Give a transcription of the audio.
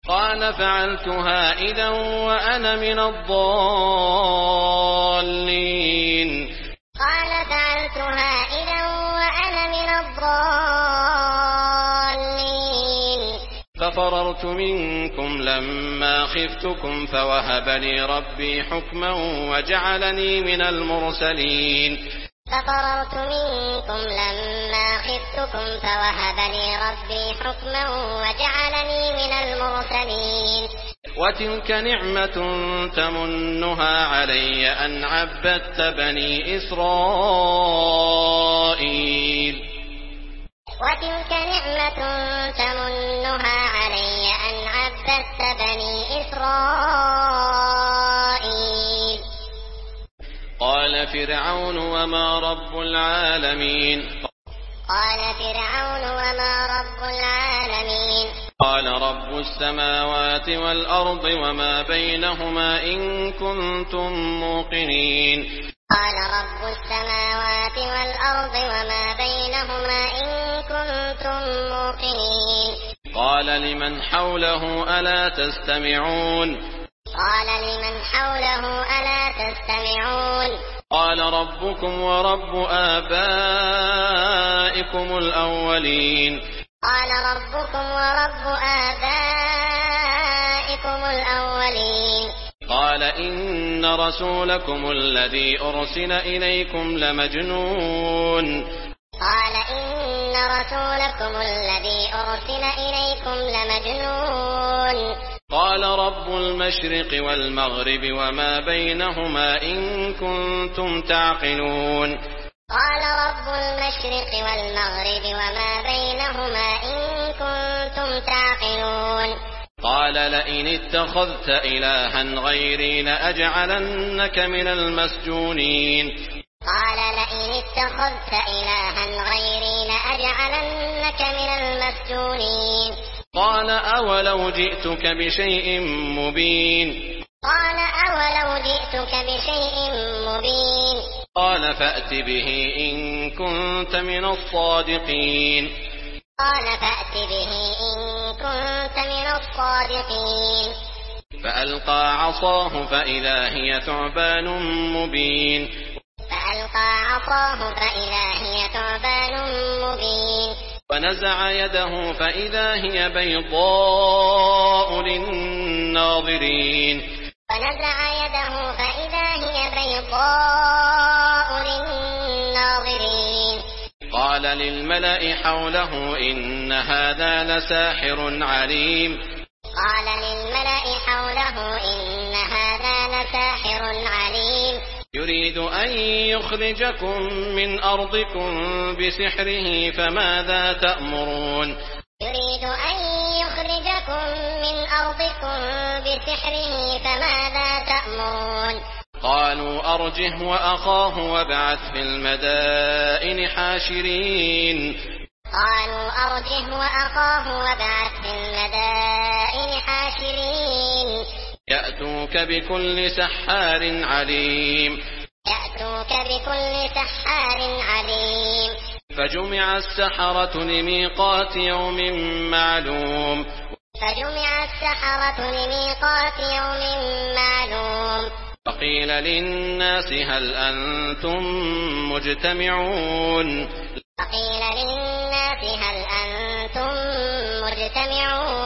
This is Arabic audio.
قال فعلتها إذا وأنا من الضالين. قال فعلتها إذا وأنا من الضالين. ففررت منكم لما خفتكم فوهب لي ربي حكما وجعلني من المرسلين. ففررت منكم لما خفتكم فوهب لي ربي حكما وجعلني من المرسلين. وتلك نعمة تمنها علي أن عبدت بني إسرائيل. وتلك نعمة تمنها علي أن عبدت بني إسرائيل. قال فرعون وما رب العالمين. قال فرعون وما رب العالمين. قال رب السماوات والأرض وما بينهما إن كنتم موقنين. قال رب السماوات والأرض وما بينهما إن كنتم موقنين. قال لمن حوله ألا تستمعون. قال لمن حوله ألا تستمعون. قال ربكم ورب آبائكم الأولين. قال ربكم ورب آبائكم الأولين. قال إن رسولكم الذي أرسل إليكم لمجنون. قال إن رسولكم الذي أرسل إليكم لمجنون. قال رب المشرق والمغرب وما بينهما إن كنتم تعقلون. قال رب المشرق والمغرب وما بينهما إن كنتم تعقلون. قال لئن اتخذت إلها غيري لأجعلنك من المسجونين. قال لئن اتخذت إلها غيري لأجعلنك من المسجونين. قال أولو جئتك بشيء مبين. قال أولو جئتك بشيء مبين. قال فأت به إن كنت من الصادقين. قال فأت به إن كنت من الصادقين. فألقى عصاه فإذا هي ثعبان مبين. فألقى عصاه فإذا هي ثعبان مبين. ونزع يده فإذا هي بيضاء للناظرين. ونزع يده فإذا هي بيضاء للناظرين. قال للملأ حوله إن هذا لساحر عليم. قال للملأ حوله إن هذا لساحر عليم. يريد أن يخرجكم من أرضكم بسحره فماذا تأمرون. يريد أن يخرجكم من أرضكم بسحره فماذا تأمرون. قالوا أرجه وأخاه وابعث في المدائن حاشرين. قالوا أرجه وأخاه وابعث في المدائن حاشرين. يأتوك بكل سحار عليم. يأتوك بكل سحار عليم. فجمع السحرة لميقات يوم معلوم. فجمع السحرة لميقات يوم معلوم. فقيل للناس هل أنتم مجتمعون. فقيل للناس هل أنتم مجتمعون.